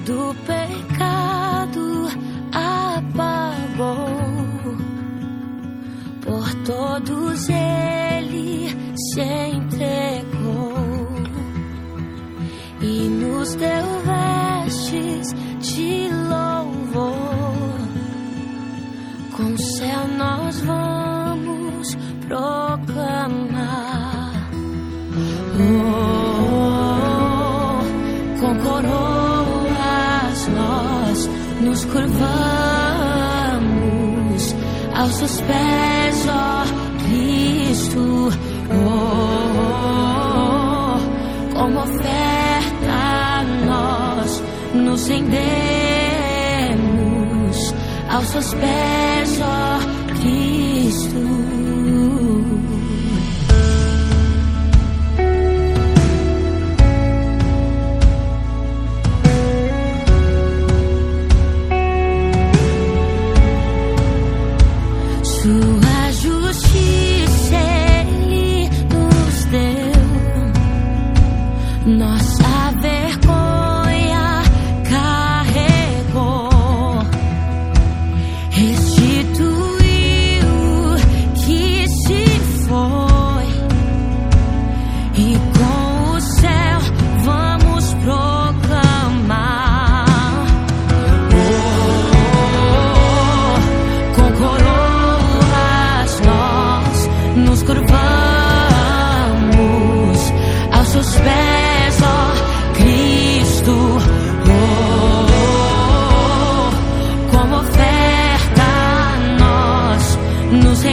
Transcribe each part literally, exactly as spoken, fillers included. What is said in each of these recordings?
todo pecado apagou, por todos ele se entregou e nos deu vestes de louvor. Com o céu nós vamos proclamar. Oh, com coroas nós nos curvamos aos seus pés, ó Cristo. Oh, como oferta nós nos rendemos aos seus pés, ó Cristo. Sua justiça ele nos deu, nossa vergonha carregou, restituiu o que se foi, e com o céu vamos proclamar. Oh, com coroas nós nos curvamos aos seus pés, ó Cristo. Oh, como oferta nós nos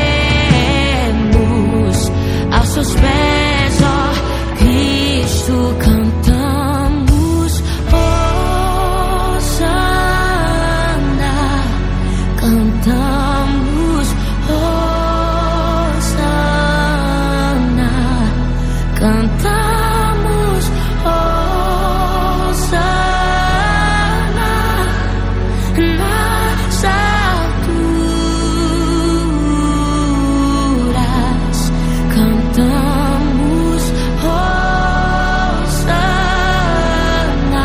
rendemos aos seus pés, ó Cristo. Cantamos Hosana, cantamos Hosana, cantamos Hosana nas alturas, cantamos Hosana,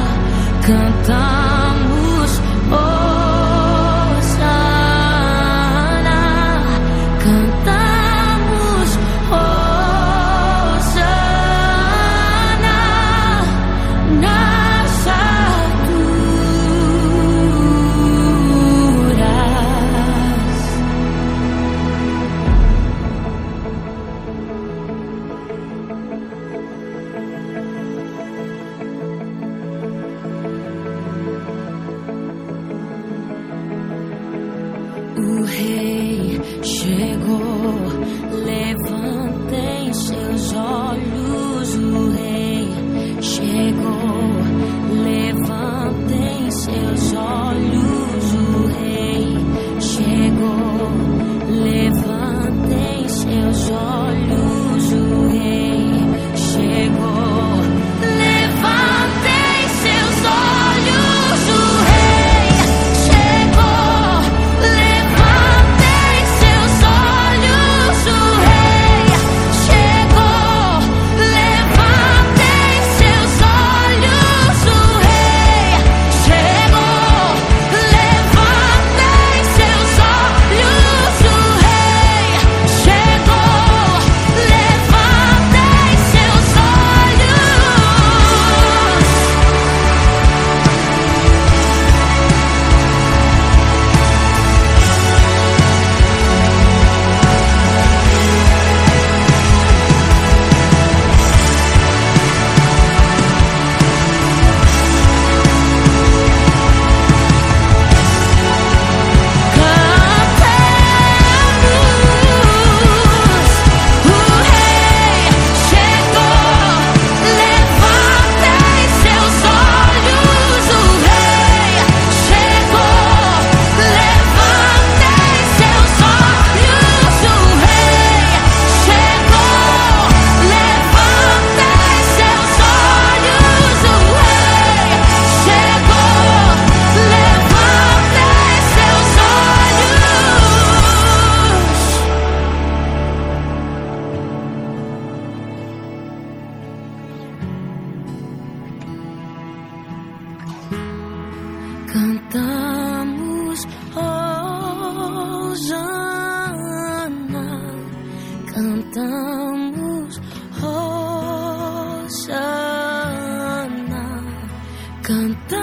cantamos Hosana, cantamos Hosana nas alturas. Cantamos Hosana, cantamos Hosana, cantamos